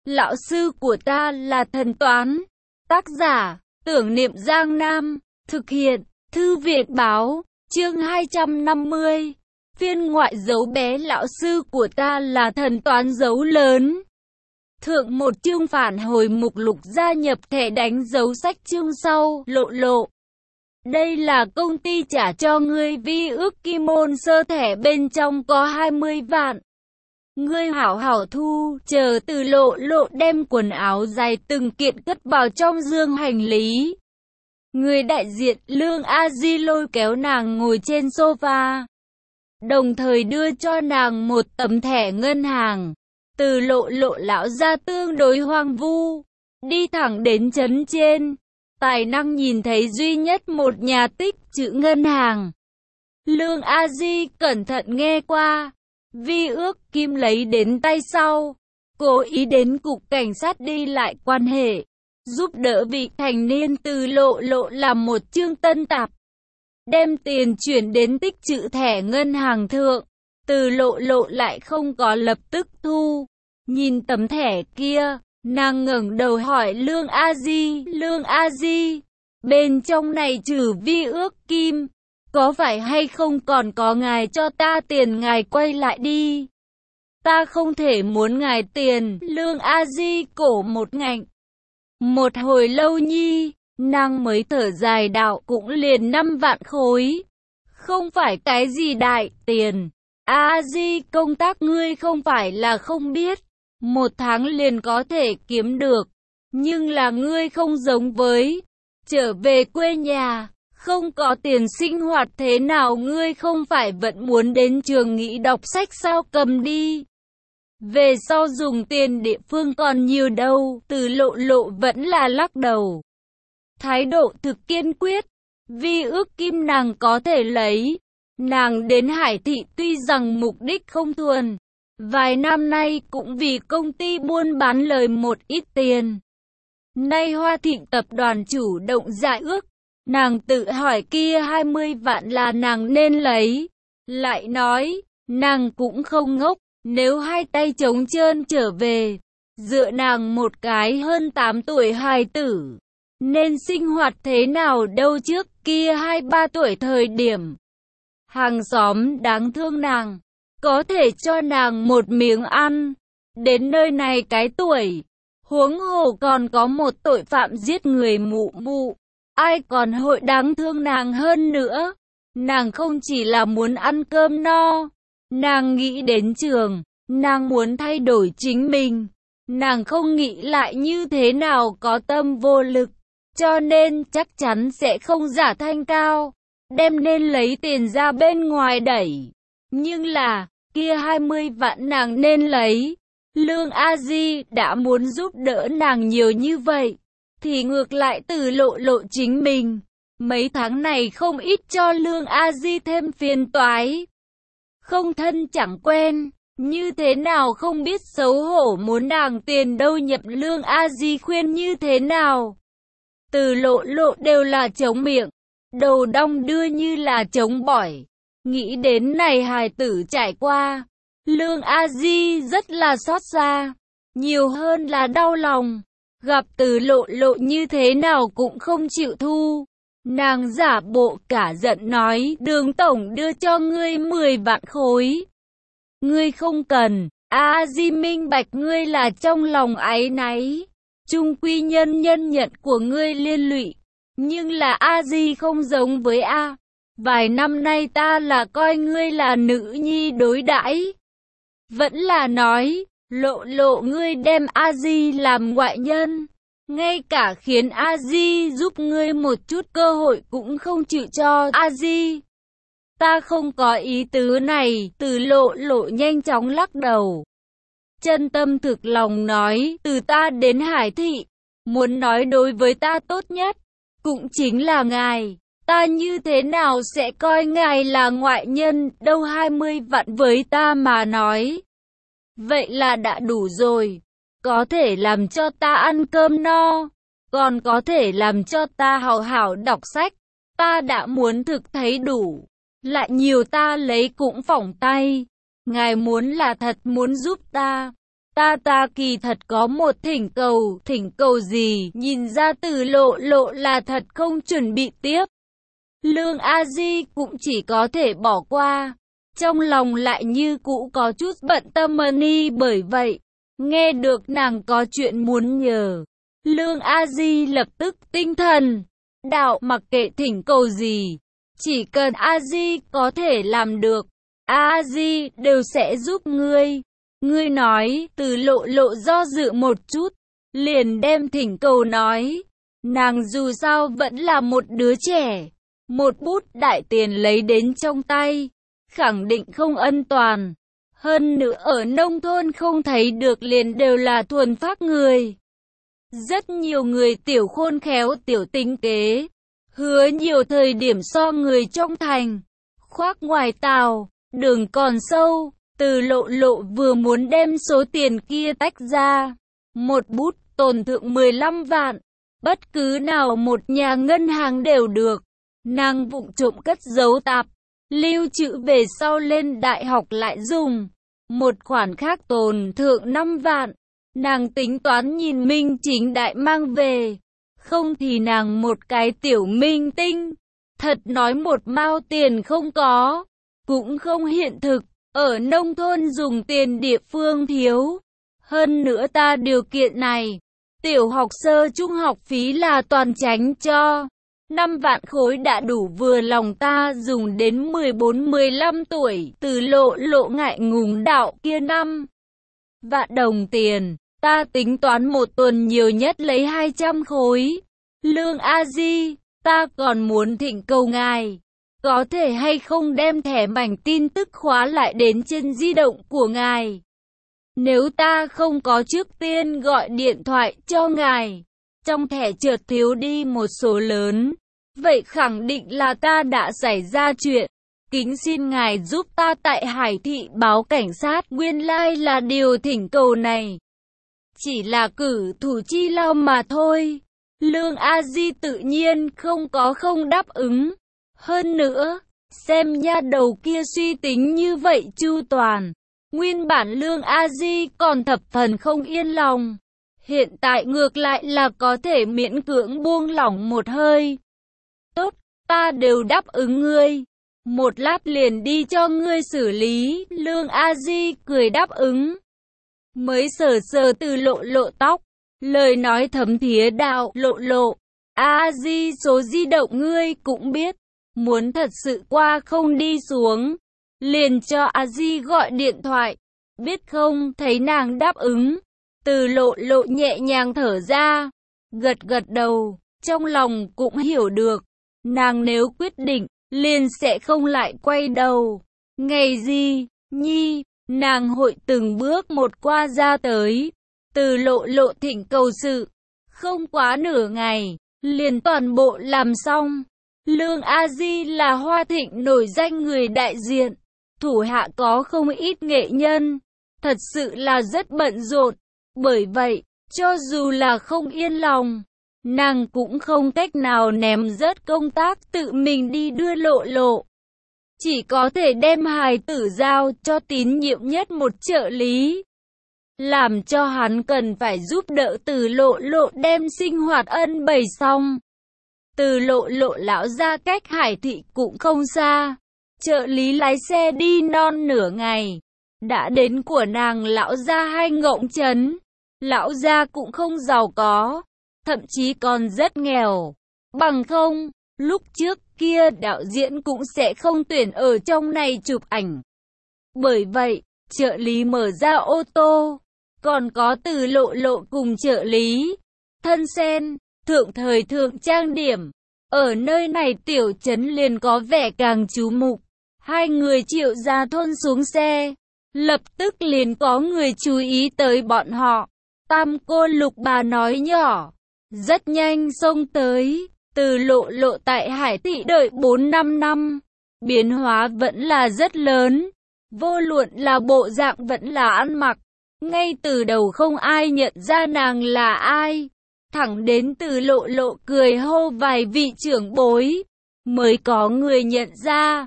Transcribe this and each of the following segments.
Lão sư của ta là thần toán. Tác giả, Tưởng Niệm Giang Nam. Thực hiện, Thư viện Báo. Chương 250. Phiên ngoại dấu bé. Lão sư của ta là thần toán dấu lớn. Thượng một chương phản hồi mục lục gia nhập thẻ đánh dấu sách chương sau. Lộ. Đây là công ty trả cho ngươi vi ước kim môn sơ thẻ, bên trong có 20 vạn. Ngươi hảo hảo thu, chờ Từ Lộ đem quần áo dài từng kiện cất vào trong dương hành lý. Người đại diện Lương A Di lôi kéo nàng ngồi trên sofa, đồng thời đưa cho nàng một tấm thẻ ngân hàng. Từ Lộ lão ra tương đối hoang vu, đi thẳng đến trấn trên. Tài năng nhìn thấy duy nhất một nhà tích trữ ngân hàng. Lương A Di cẩn thận nghe qua, vi ước kim lấy đến tay sau, cố ý đến cục cảnh sát đi lại quan hệ, giúp đỡ vị thành niên. Từ Lộ làm một chương tân tạp, đem tiền chuyển đến tích trữ thẻ ngân hàng thượng. Từ Lộ lại không có lập tức thu. Nhìn tấm thẻ kia, nàng ngẩng đầu hỏi Lương A Di, bên trong này trừ vi ước kim, có phải hay không còn có ngài cho ta tiền? Ngài quay lại đi. Ta không thể muốn ngài tiền. Lương A Di cổ một ngạnh. Một hồi lâu nhi, nàng mới thở dài đạo, cũng liền 5 vạn khối. Không phải cái gì đại tiền. A Di, công tác ngươi không phải là không biết. 1 tháng liền có thể kiếm được. Nhưng là ngươi không giống với trở về quê nhà, không có tiền sinh hoạt thế nào? Ngươi không phải vẫn muốn đến trường nghĩ đọc sách sao? Cầm đi. Về sau dùng tiền địa phương còn nhiều đâu. Từ Lộ vẫn là lắc đầu. Thái độ thực kiên quyết. Vi ước kim nàng có thể lấy. Nàng đến Hải Thị tuy rằng mục đích không thuần, vài năm nay cũng vì công ty buôn bán lời một ít tiền. Nay Hoa Thịnh tập đoàn chủ động giải ước, nàng tự hỏi kia 20 vạn là nàng nên lấy. Lại nói, nàng cũng không ngốc, nếu hai tay trống trơn trở về, dựa nàng một cái hơn 8 tuổi hài tử, nên sinh hoạt thế nào đâu? Trước kia 2-3 tuổi thời điểm, hàng xóm đáng thương nàng, có thể cho nàng một miếng ăn. Đến nơi này cái tuổi, huống hồ còn có một tội phạm giết người mụ, ai còn hội đáng thương nàng hơn nữa. Nàng không chỉ là muốn ăn cơm no, nàng nghĩ đến trường, nàng muốn thay đổi chính mình. Nàng không nghĩ lại như thế nào có tâm vô lực, cho nên chắc chắn sẽ không giả thanh cao, đem nên lấy tiền ra bên ngoài đẩy. Nhưng là, kia 20 vạn nàng nên lấy. Lương A Di đã muốn giúp đỡ nàng nhiều như vậy, thì ngược lại Từ Lộ chính mình mấy tháng này không ít cho Lương A Di thêm phiền toái. Không thân chẳng quen, như thế nào không biết xấu hổ muốn nàng tiền đâu nhập. Lương A Di khuyên như thế nào, Từ Lộ đều là chống miệng, đầu đong đưa như là chống bỏi. Nghĩ đến này hài tử trải qua, Lương A Di rất là xót xa, nhiều hơn là đau lòng. Gặp Từ Lộ như thế nào cũng không chịu thu, nàng giả bộ cả giận nói, Đường tổng đưa cho ngươi 10 vạn khối, ngươi không cần. A Di minh bạch ngươi là trong lòng áy náy, chung quy nhân nhận của ngươi liên lụy. Nhưng là A Di không giống với A. Vài năm nay ta là coi ngươi là nữ nhi đối đãi, vẫn là nói, Lộ ngươi đem A Di làm ngoại nhân, ngay cả khiến A Di giúp ngươi một chút cơ hội cũng không chịu cho A Di. Ta không có ý tứ này. Từ Lộ nhanh chóng lắc đầu, chân tâm thực lòng nói, từ ta đến Hải Thị, muốn nói đối với ta tốt nhất cũng chính là ngài. Ta như thế nào sẽ coi ngài là ngoại nhân đâu? 20 vạn với ta mà nói, vậy là đã đủ rồi. Có thể làm cho ta ăn cơm no, còn có thể làm cho ta hào hảo đọc sách. Ta đã muốn thực thấy đủ, lại nhiều ta lấy cũng phỏng tay. Ngài muốn là thật muốn giúp ta, Ta kỳ thật có một thỉnh cầu gì? Nhìn ra Từ Lộ Lộ là thật không chuẩn bị tiếp. Lương A Di cũng chỉ có thể bỏ qua. Trong lòng lại như cũ có chút bận tâm Ni, bởi vậy, nghe được nàng có chuyện muốn nhờ. Lương A Di lập tức tinh thần, đạo mặc kệ thỉnh cầu gì, chỉ cần A Di có thể làm được, A Di đều sẽ giúp ngươi. Ngươi nói, Từ Lộ Lộ do dự một chút, liền đem thỉnh cầu nói. Nàng dù sao vẫn là một đứa trẻ, một bút đại tiền lấy đến trong tay, khẳng định không an toàn. Hơn nữa ở nông thôn không thấy được liền đều là thuần phác người. Rất nhiều người tiểu khôn khéo tiểu tính kế, hứa nhiều thời điểm so người trong thành, khoác ngoài tàu, đường còn sâu. Từ Lộ Lộ vừa muốn đem số tiền kia tách ra, một bút tồn thượng 15 vạn, bất cứ nào một nhà ngân hàng đều được. Nàng vụng trộm cất giấu tạp, lưu trữ về sau lên đại học lại dùng. Một khoản khác tồn thượng 5 vạn, nàng tính toán nhìn minh chính đại mang về, không thì nàng một cái tiểu minh tinh, thật nói một mao tiền không có, cũng không hiện thực. Ở nông thôn dùng tiền địa phương thiếu. Hơn nữa ta điều kiện này, tiểu học sơ trung học phí là toàn tránh cho. 5 vạn khối đã đủ vừa lòng ta dùng đến 14-15 tuổi. Từ Lộ Lộ ngại ngùng đạo kia 5 vạn đồng tiền, ta tính toán một tuần nhiều nhất lấy 200 khối. Lương A Di, ta còn muốn thỉnh cầu ngài, có thể hay không đem thẻ mảnh tin tức khóa lại đến trên di động của ngài? Nếu ta không có trước tiên gọi điện thoại cho ngài, trong thẻ chợt thiếu đi một số lớn, vậy khẳng định là ta đã xảy ra chuyện. Kính xin ngài giúp ta tại Hải Thị báo cảnh sát. Nguyên lai là điều thỉnh cầu này chỉ là cử thủ chi lao mà thôi. Lương A Di tự nhiên không đáp ứng. Hơn nữa, xem nha đầu kia suy tính như vậy chu toàn, nguyên bản Lương A Di còn thập phần không yên lòng. Hiện tại ngược lại là có thể miễn cưỡng buông lỏng một hơi. Tốt, ta đều đáp ứng ngươi. Một lát liền đi cho ngươi xử lý. Lương A Di cười đáp ứng. Mới sờ sờ Từ Lộ Lộ tóc, lời nói thấm thía đạo: Lộ Lộ, A Di số di động ngươi cũng biết. Muốn thật sự qua không đi xuống, liền cho A Di gọi điện thoại, biết không? Thấy nàng đáp ứng, Từ Lộ Lộ nhẹ nhàng thở ra, gật gật đầu, trong lòng cũng hiểu được, nàng nếu quyết định, liền sẽ không lại quay đầu. Ngày gì, nhi, nàng hội từng bước một qua ra tới. Từ Lộ Lộ thỉnh cầu sự, không quá nửa ngày, liền toàn bộ làm xong. Lương A Di là Hoa Thịnh nổi danh người đại diện, thủ hạ có không ít nghệ nhân, thật sự là rất bận rộn. Bởi vậy, cho dù là không yên lòng, nàng cũng không cách nào ném rớt công tác tự mình đi đưa Lộ Lộ. Chỉ có thể đem hài tử giao cho tín nhiệm nhất một trợ lý, làm cho hắn cần phải giúp đỡ Từ Lộ Lộ đem sinh hoạt ân bày xong. Từ Lộ Lộ lão ra cách Hải Thị cũng không xa, trợ lý lái xe đi non nửa ngày, đã đến của nàng lão gia Hai Ngộng Trấn. Lão gia cũng không giàu có, thậm chí còn rất nghèo, bằng không, lúc trước kia đạo diễn cũng sẽ không tuyển ở trong này chụp ảnh. Bởi vậy, trợ lý mở ra ô tô, còn có Từ Lộ Lộ cùng trợ lý, thân sen, thượng thời thượng trang điểm. Ở nơi này tiểu trấn liền có vẻ càng chú mục. Hai người Triệu Gia Thôn xuống xe, lập tức liền có người chú ý tới bọn họ. Tam cô Lục bà nói nhỏ, rất nhanh xông tới. Từ Lộ Lộ tại Hải Thị đợi 4-5 năm, biến hóa vẫn là rất lớn. Vô luận là bộ dạng vẫn là ăn mặc, ngay từ đầu không ai nhận ra nàng là ai. Thẳng đến Từ Lộ Lộ cười hô vài vị trưởng bối, mới có người nhận ra.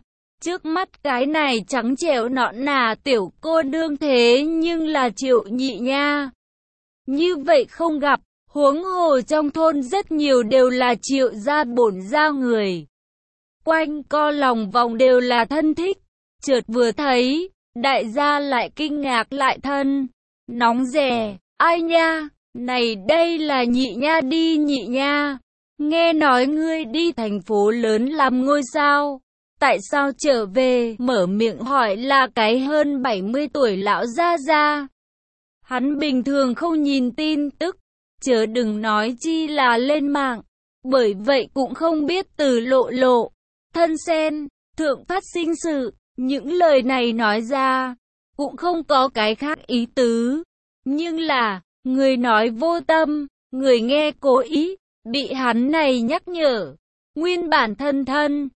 Trước mắt cái này trắng trẻo nõn nà tiểu cô nương thế nhưng là Triệu Nhị Nha. Như vậy không gặp, huống hồ trong thôn rất nhiều đều là Triệu gia bổn gia người. Quanh co lòng vòng đều là thân thích. Chợt vừa thấy, đại gia lại kinh ngạc lại thân. Nóng rè, ai nha, này đây là Nhị Nha đi Nhị Nha. Nghe nói ngươi đi thành phố lớn làm ngôi sao. Tại sao trở về, mở miệng hỏi là cái hơn 70 tuổi lão gia gia. Hắn bình thường không nhìn tin tức, chớ đừng nói chi là lên mạng. Bởi vậy cũng không biết Từ Lộ Lộ, thân sen, thượng phát sinh sự. Những lời này nói ra, cũng không có cái khác ý tứ. Nhưng là, người nói vô tâm, người nghe cố ý, bị hắn này nhắc nhở. Nguyên bản thân thân,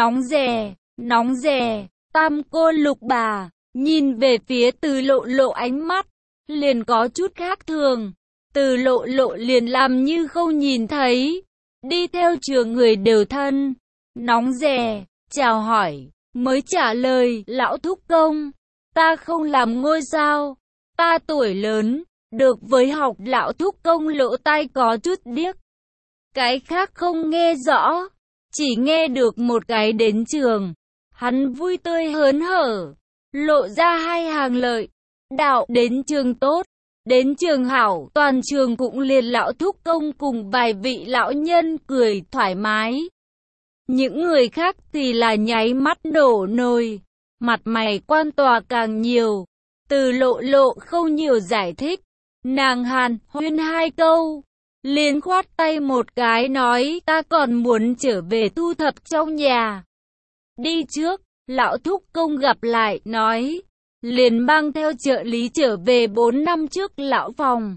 nóng rè, tam cô lục bà, nhìn về phía Từ Lộ Lộ ánh mắt, liền có chút khác thường. Từ Lộ Lộ liền làm như không nhìn thấy, đi theo trường người đều thân, nóng rè, chào hỏi, mới trả lời, lão thúc công, ta không làm ngôi sao, ta tuổi lớn, được với học lão thúc công lỗ tai có chút điếc. Cái khác không nghe rõ, chỉ nghe được một cái đến trường. Hắn vui tươi hớn hở, lộ ra hai hàng lợi. Đạo đến trường tốt, đến trường hảo, toàn trường cũng liền lão thúc công cùng vài vị lão nhân cười thoải mái. Những người khác thì là nháy mắt đổ nồi, mặt mày quan tòa càng nhiều. Từ Lộ Lộ không nhiều giải thích, nàng hàn huyên hai câu, liền khoát tay một cái nói ta còn muốn trở về thu thập trong nhà. Đi trước, lão thúc công gặp lại, nói, liền mang theo trợ lý trở về 4 năm trước lão phòng.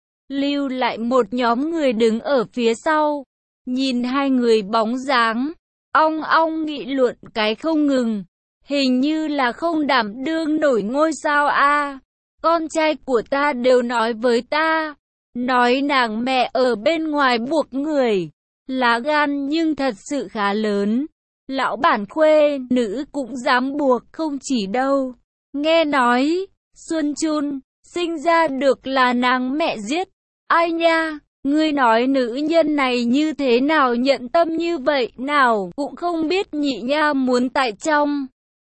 Lưu lại một nhóm người đứng ở phía sau, nhìn hai người bóng dáng, ong ong nghị luận cái không ngừng, hình như là không đảm đương nổi ngôi sao a. Con trai của ta đều nói với ta, nói nàng mẹ ở bên ngoài buộc người, lá gan nhưng thật sự khá lớn. Lão bản khuê nữ cũng dám buộc không chỉ đâu. Nghe nói, Xuân Chun sinh ra được là nàng mẹ giết. Ai nha, ngươi nói nữ nhân này như thế nào nhận tâm như vậy nào cũng không biết Nhị Nha muốn tại trong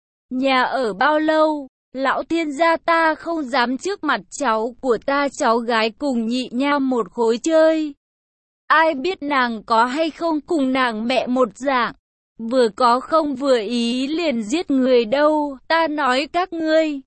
nhà ở bao lâu. Lão thiên gia ta không dám trước mặt cháu của ta cháu gái cùng Nhị Nha một khối chơi. Ai biết nàng có hay không cùng nàng mẹ một dạng. Vừa có không vừa ý liền giết người đâu, ta nói các ngươi.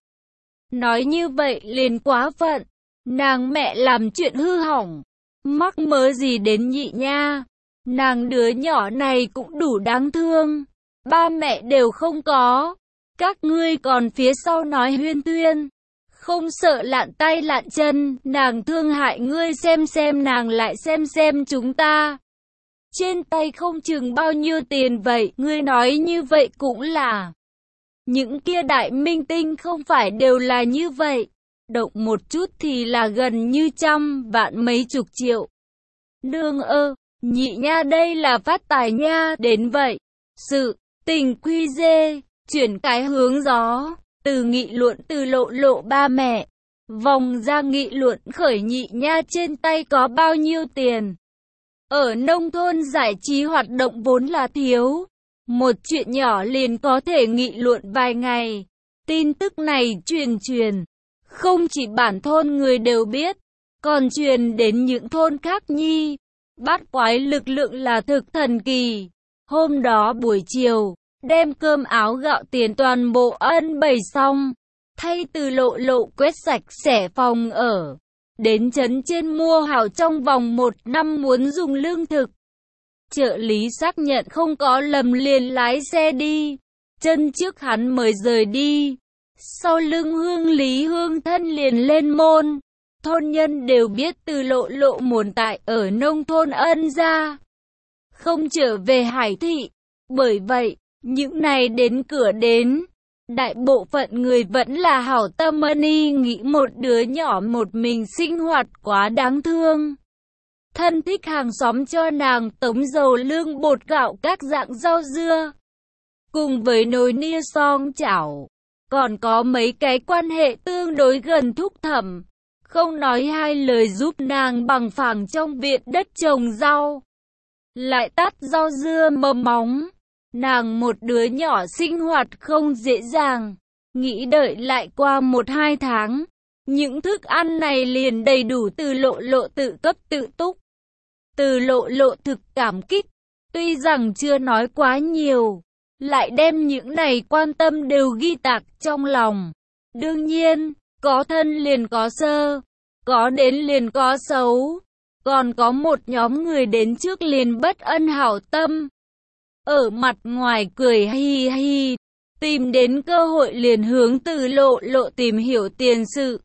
Nói như vậy liền quá phận, nàng mẹ làm chuyện hư hỏng, mắc mớ gì đến Nhị Nha. Nàng đứa nhỏ này cũng đủ đáng thương, ba mẹ đều không có. Các ngươi còn phía sau nói huyên thuyên, không sợ lạn tay lạn chân, nàng thương hại ngươi xem nàng lại xem chúng ta. Trên tay không chừng bao nhiêu tiền vậy, ngươi nói như vậy cũng là. Những kia đại minh tinh không phải đều là như vậy, động một chút thì là gần như trăm vạn mấy chục triệu. Nương ơ, Nhị Nha đây là phát tài nha, đến vậy. Sự tình quy dê, chuyển cái hướng gió, từ nghị luận Từ Lộ Lộ ba mẹ, vòng ra nghị luận khởi Nhị Nha trên tay có bao nhiêu tiền. Ở nông thôn giải trí hoạt động vốn là thiếu, một chuyện nhỏ liền có thể nghị luận vài ngày. Tin tức này truyền, không chỉ bản thôn người đều biết, còn truyền đến những thôn khác nhi. Bát quái lực lượng là thực thần kỳ. Hôm đó buổi chiều, đem cơm áo gạo tiền toàn bộ ân bày xong, thay Từ Lộ Lộ quét sạch sẽ phòng ở. Đến trấn trên mua hảo trong vòng 1 năm muốn dùng lương thực. Trợ lý xác nhận không có lầm liền lái xe đi. Chân trước hắn mới rời đi. Sau lưng Hương Lý Hương thân liền lên môn. Thôn nhân đều biết Từ Lộ Lộ muốn tại ở nông thôn ân gia, không trở về hải thị. Bởi vậy, những này đến cửa đến, đại bộ phận người vẫn là hảo tâm y nghĩ một đứa nhỏ một mình sinh hoạt quá đáng thương. Thân thích hàng xóm cho nàng tống dầu lương bột gạo các dạng rau dưa. cùng với nối nia song chảo, còn có mấy cái quan hệ tương đối gần thúc thẩm, không nói hai lời giúp nàng bằng phẳng trong viện đất trồng rau, lại tắt rau dưa mầm móng. Nàng một đứa nhỏ sinh hoạt không dễ dàng, nghĩ đợi lại qua 1-2 tháng, những thức ăn này liền đầy đủ. Từ Lộ Lộ tự cấp tự túc. Từ Lộ Lộ thực cảm kích, tuy rằng chưa nói quá nhiều, lại đem những này quan tâm đều ghi tạc trong lòng. Đương nhiên, có thân liền có sơ, có đến liền có xấu, còn có một nhóm người đến trước liền bất ân hảo tâm. Ở mặt ngoài cười hi hi, tìm đến cơ hội liền hướng Từ Lộ Lộ tìm hiểu tiền sự.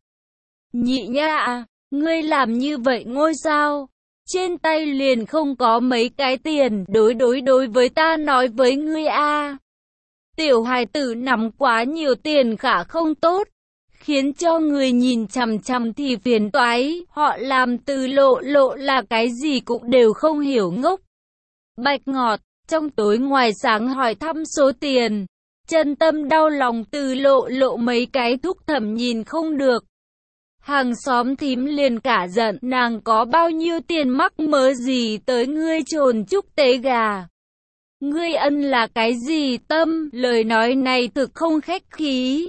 Nhị nha, ngươi làm như vậy ngôi sao? Trên tay liền không có mấy cái tiền, đối với ta nói với ngươi a. Tiểu hài tử nắm quá nhiều tiền khả không tốt, khiến cho người nhìn chằm chằm thì phiền toái. Họ làm Từ Lộ Lộ là cái gì cũng đều không hiểu ngốc. Bạch Ngọt trong tối ngoài sáng hỏi thăm số tiền, chân tâm đau lòng. Từ Lộ Lộ mấy cái thúc thẩm nhìn không được. Hàng xóm thím liền cả giận, nàng có bao nhiêu tiền mắc mớ gì tới ngươi trồn chúc tế gà. Ngươi ân là cái gì tâm, lời nói này thực không khách khí.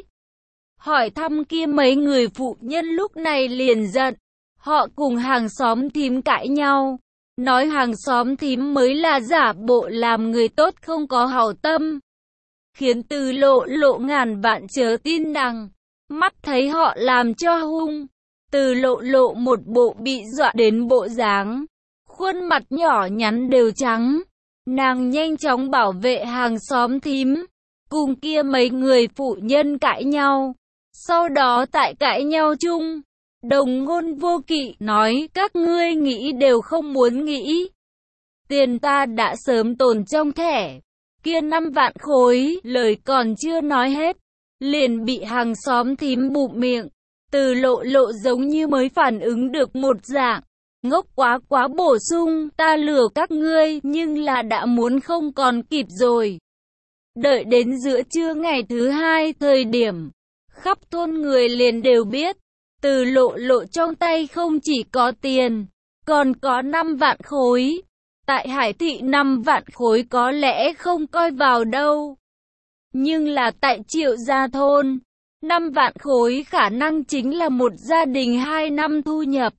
Hỏi thăm kia mấy người phụ nhân lúc này liền giận, họ cùng hàng xóm thím cãi nhau, nói hàng xóm thím mới là giả bộ làm người tốt không có hảo tâm, khiến Từ Lộ Lộ ngàn vạn chớ tin nàng. Mắt thấy họ làm cho hung, Từ Lộ Lộ một bộ bị dọa đến bộ dáng, khuôn mặt nhỏ nhắn đều trắng. Nàng nhanh chóng bảo vệ hàng xóm thím, cùng kia mấy người phụ nhân cãi nhau. Sau đó tại cãi nhau chung, đồng ngôn vô kỵ nói các ngươi nghĩ đều không muốn nghĩ. Tiền ta đã sớm tồn trong thẻ, kia 5 vạn khối, lời còn chưa nói hết, liền bị hàng xóm thím bụm miệng. Từ Lộ Lộ giống như mới phản ứng được một dạng, ngốc quá bổ sung, ta lừa các ngươi, nhưng là đã muốn không còn kịp rồi. Đợi đến giữa trưa ngày thứ 2 thời điểm, khắp thôn người liền đều biết, Từ Lộ Lộ trong tay không chỉ có tiền, còn có 5 vạn khối. Tại Hải Thị 5 vạn khối có lẽ không coi vào đâu, nhưng là tại Triệu Gia thôn, 5 vạn khối khả năng chính là một gia đình 2 năm thu nhập.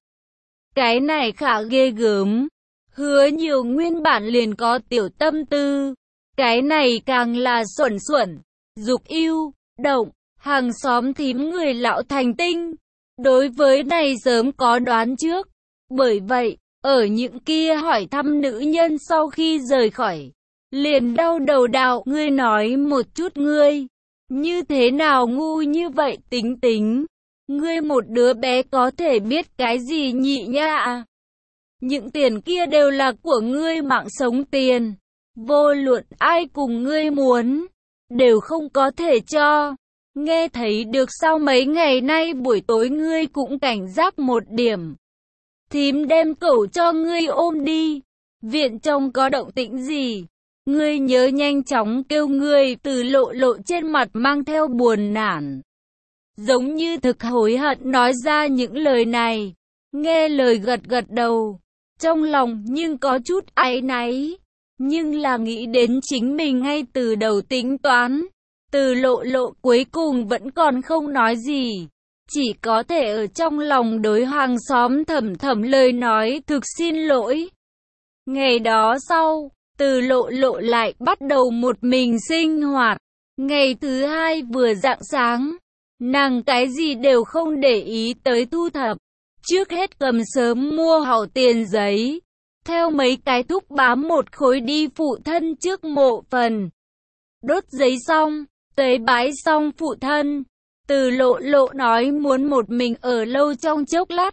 Cái này khả ghê gớm. Hứa nhiều nguyên bản liền có tiểu tâm tư, cái này càng là xuẩn, dục ưu, động. Hàng xóm thím người lão thành tinh, đối với này sớm có đoán trước. Bởi vậy, ở những kia hỏi thăm nữ nhân sau khi rời khỏi, liền đau đầu đạo, ngươi nói một chút ngươi, như thế nào ngu như vậy tính, ngươi một đứa bé có thể biết cái gì nhị nha à? Những tiền kia đều là của ngươi mạng sống tiền, vô luận ai cùng ngươi muốn, đều không có thể cho. Nghe thấy được sao mấy ngày nay buổi tối ngươi cũng cảnh giác một điểm. Thím đem cẩu cho ngươi ôm đi. Viện trong có động tĩnh gì? Ngươi nhớ nhanh chóng kêu ngươi. Từ Lộ Lộ trên mặt mang theo buồn nản, giống như thực hối hận nói ra những lời này. Nghe lời gật đầu, trong lòng nhưng có chút áy náy, nhưng là nghĩ đến chính mình ngay từ đầu tính toán. Từ Lộ Lộ cuối cùng vẫn còn không nói gì, chỉ có thể ở trong lòng đối hàng xóm thầm lời nói thực xin lỗi. Ngày đó sau, Từ Lộ Lộ lại bắt đầu một mình sinh hoạt. Ngày thứ 2 vừa rạng sáng, nàng cái gì đều không để ý tới thu thập, trước hết cầm sớm mua hảo tiền giấy, theo mấy cái thúc bám một khối đi phụ thân trước mộ phần. Đốt giấy xong, tế bái xong phụ thân, Từ Lộ Lộ nói muốn một mình ở lâu trong chốc lát,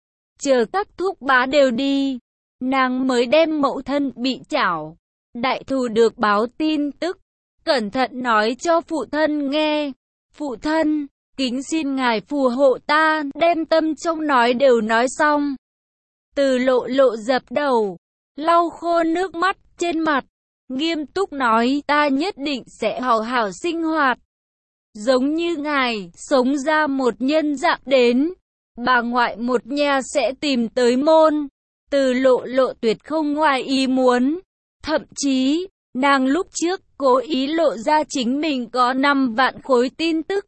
chờ các thúc bá đều đi, nàng mới đem mẫu thân bị chảo, đại thù được báo tin tức, cẩn thận nói cho phụ thân nghe. Phụ thân, kính xin ngài phù hộ ta, đem tâm trong nói đều nói xong. Từ Lộ Lộ dập đầu, lau khô nước mắt trên mặt, nghiêm túc nói, ta nhất định sẽ hảo hảo sinh hoạt. Giống như ngài, sống ra một nhân dạng đến, bà ngoại một nhà sẽ tìm tới môn. Từ Lộ tuyệt không ngoài ý muốn. Thậm chí, nàng lúc trước cố ý lộ ra chính mình có 5 vạn khối tin tức.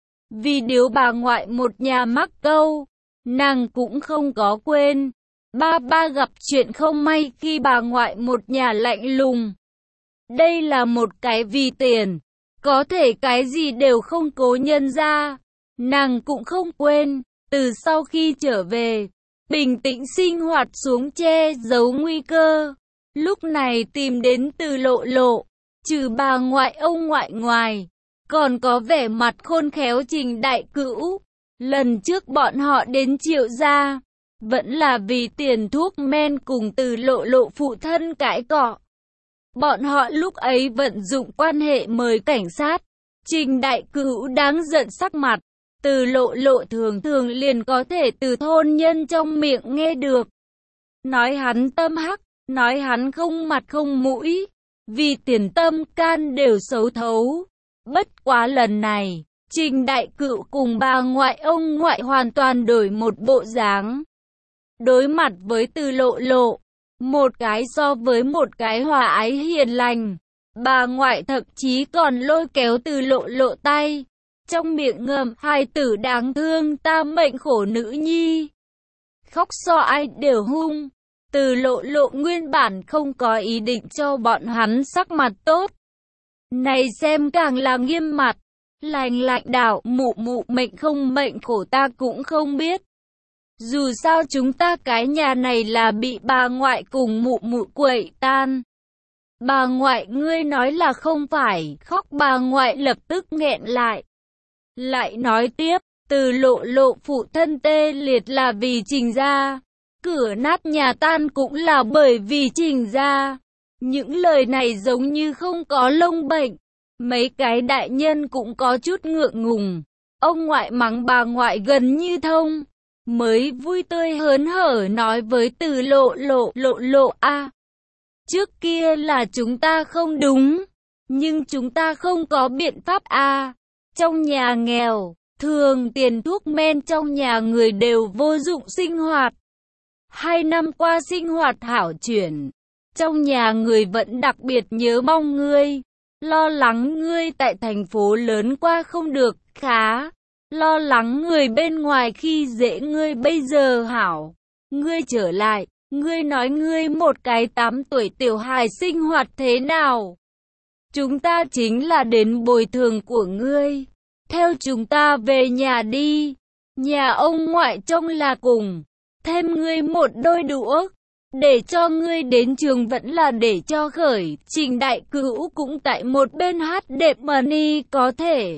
Vì điều bà ngoại một nhà mắc câu, nàng cũng không có quên. Ba gặp chuyện không may khi bà ngoại một nhà lạnh lùng. Đây là một cái vì tiền, có thể cái gì đều không cố nhân ra. Nàng cũng không quên, từ sau khi trở về, bình tĩnh sinh hoạt xuống che giấu nguy cơ. Lúc này tìm đến Từ Lộ, trừ bà ngoại ông ngoại ngoài, còn có vẻ mặt khôn khéo Trình Đại Cữu. Lần trước bọn họ đến Triệu gia, vẫn là vì tiền thuốc men cùng Từ Lộ phụ thân cãi cọ. Bọn họ lúc ấy vận dụng quan hệ mời cảnh sát. Trình Đại Cữu đáng giận sắc mặt. Từ Lộ thường thường liền có thể từ thôn nhân trong miệng nghe được. Nói hắn tâm hắc, nói hắn không mặt không mũi, vì tiền tâm can đều xấu thấu. Bất quá lần này, Trình Đại Cữu cùng bà ngoại ông ngoại hoàn toàn đổi một bộ dáng. Đối mặt với Từ Lộ, một cái so với một cái hòa ái hiền lành. Bà ngoại thậm chí còn lôi kéo Từ Lộ tay, trong miệng ngầm, hai tử đáng thương ta mệnh khổ nữ nhi. Khóc so ai đều hung. Từ Lộ nguyên bản không có ý định cho bọn hắn sắc mặt tốt. Này xem càng là nghiêm mặt. Lạnh đạo, mụ mệnh không mệnh khổ ta cũng không biết. Dù sao chúng ta cái nhà này là bị bà ngoại cùng mụ quậy tan. Bà ngoại ngươi nói là không phải, khóc bà ngoại lập tức nghẹn lại. Lại nói tiếp, Từ Lộ phụ thân tê liệt là vì Trình gia. Cửa nát nhà tan cũng là bởi vì Trình gia. Những lời này giống như không có lông bệnh. Mấy cái đại nhân cũng có chút ngượng ngùng. Ông ngoại mắng bà ngoại gần như thông. Mới vui tươi hớn hở nói với Từ Lộ a. Trước kia là chúng ta không đúng. Nhưng chúng ta không có biện pháp a. Trong nhà nghèo, thường tiền thuốc men trong nhà người đều vô dụng sinh hoạt. 2 năm qua sinh hoạt hảo chuyển. Trong nhà người vẫn đặc biệt nhớ mong ngươi. Lo lắng ngươi tại thành phố lớn qua không được, khá. Lo lắng người bên ngoài khi dễ ngươi bây giờ hảo. Ngươi trở lại, ngươi nói ngươi một cái 8 tuổi tiểu hài sinh hoạt thế nào? Chúng ta chính là đến bồi thường của ngươi. Theo chúng ta về nhà đi. Nhà ông ngoại trông là cùng. Thêm ngươi một đôi đũa. Để cho ngươi đến trường vẫn là để cho khởi. Trình Đại Cữu cũng tại một bên hát đệm money có thể.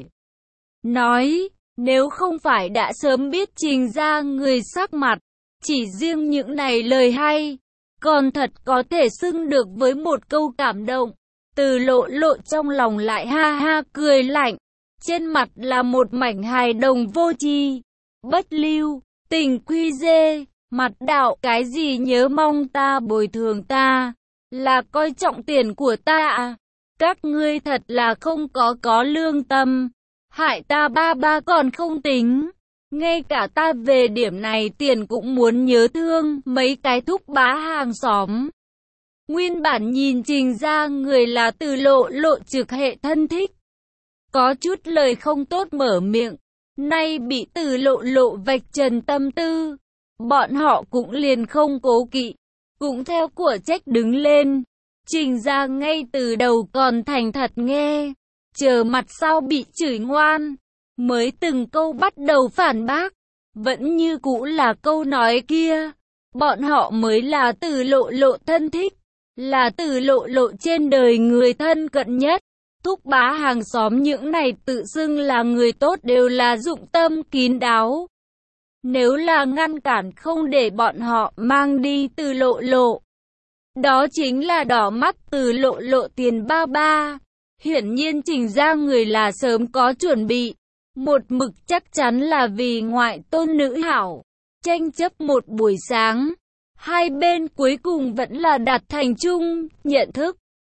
Nói, nếu không phải đã sớm biết Trình ra người sắc mặt. Chỉ riêng những này lời hay. Còn thật có thể xưng được với một câu cảm động. Từ Lộ trong lòng lại ha ha cười lạnh. Trên mặt là một mảnh hài đồng vô tri. Bất lưu, tình quy dê. Mặt đạo cái gì nhớ mong ta bồi thường ta. Là coi trọng tiền của ta à. Các ngươi thật là không có lương tâm. Hại ta ba còn không tính. Ngay cả ta về điểm này tiền cũng muốn nhớ thương mấy cái thúc bá hàng xóm. Nguyên bản nhìn Trình ra người là Từ Lộ trực hệ thân thích. Có chút lời không tốt mở miệng. Nay bị Từ Lộ vạch trần tâm tư. Bọn họ cũng liền không cố kỵ. Cũng theo của trách đứng lên. Trình ra ngay từ đầu còn thành thật nghe. Chờ mặt sau bị chửi ngoan. Mới từng câu bắt đầu phản bác. Vẫn như cũ là câu nói kia. Bọn họ mới là Từ Lộ thân thích. Là Từ Lộ trên đời người thân cận nhất. Thúc bá hàng xóm những này tự xưng là người tốt đều là dụng tâm kín đáo. Nếu là ngăn cản không để bọn họ mang đi Từ Lộ. Đó chính là đỏ mắt Từ Lộ tiền ba. Hiển nhiên Trình ra người là sớm có chuẩn bị. Một mực chắc chắn là vì ngoại tôn nữ hảo. Tranh chấp một buổi sáng. Hai bên cuối cùng vẫn là đạt thành chung, nhận thức.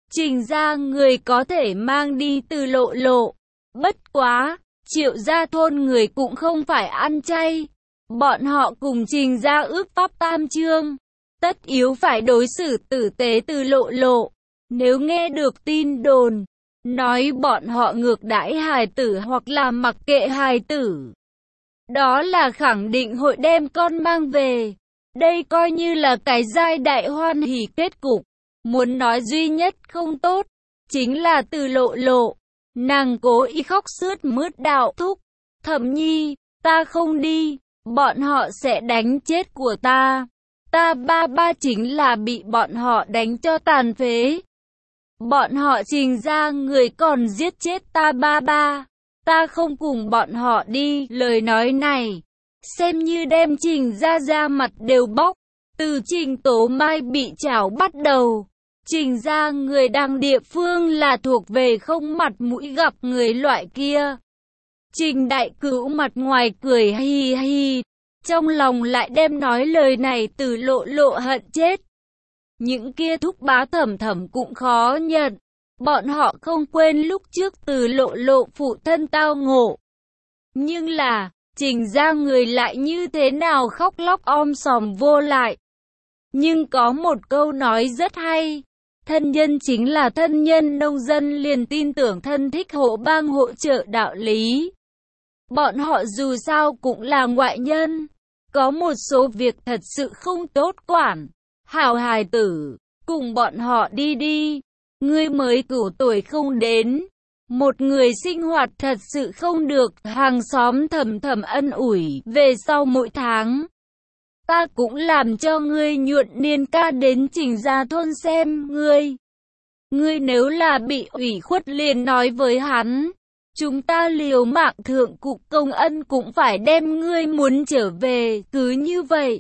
Trình gia người có thể mang đi Từ Lộ Lộ. Bất quá, Triệu gia thôn người cũng không phải ăn chay. Bọn họ cùng Trình gia ước pháp tam chương. Tất yếu phải đối xử tử tế Từ Lộ Lộ. Nếu nghe được tin đồn, nói bọn họ ngược đãi hài tử hoặc là mặc kệ hài tử, đó là khẳng định hội đem con mang về. Đây coi như là cái giai đại hoan hỉ kết cục. Muốn nói duy nhất không tốt, chính là Từ Lộ Lộ. Nàng cố ý khóc sướt mướt đạo thúc. Thẩm nhi, ta không đi, bọn họ sẽ đánh chết của ta. Ta ba ba chính là bị bọn họ đánh cho tàn phế. Bọn họ Trình ra người còn giết chết ta ba ba. Ta không cùng bọn họ đi. Lời nói này, xem như đem Trình ra mặt đều bóc. Từ Trình Tố Mai bị trảo bắt đầu, Trình ra người đang địa phương là thuộc về không mặt mũi gặp người loại kia. Trình Đại Cữu mặt ngoài cười hi hi, trong lòng lại đem nói lời này Từ Lộ Lộ hận chết. Những kia thúc bá Thẩm Thẩm cũng khó nhận. Bọn họ không quên lúc trước Từ Lộ Lộ phụ thân tao ngộ. Nhưng là, Trình ra người lại như thế nào khóc lóc om sòm vô lại. Nhưng có một câu nói rất hay. Thân nhân chính là thân nhân, nông dân liền tin tưởng thân thích hộ bang hỗ trợ đạo lý. Bọn họ dù sao cũng là ngoại nhân. Có một số việc thật sự không tốt quản. Hảo hài tử, cùng bọn họ đi đi. Ngươi mới cửu tuổi không đến. Một người sinh hoạt thật sự không được. Hàng xóm Thầm Thầm ân ủi. Về sau mỗi tháng, ta cũng làm cho ngươi nhuận niên ca đến Trình gia thôn xem ngươi. Ngươi nếu là bị ủy khuất liền nói với hắn. Chúng ta liều mạng thượng cục công ân cũng phải đem ngươi muốn trở về. Cứ như vậy.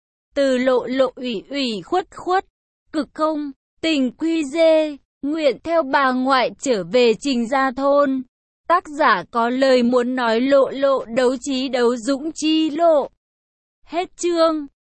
Từ Lộ Lộ ủy khuất, cực không, tình quy dê, nguyện theo bà ngoại trở về Trình gia thôn. Tác giả có lời muốn nói. Lộ Lộ đấu trí đấu dũng chi lộ. Hết chương.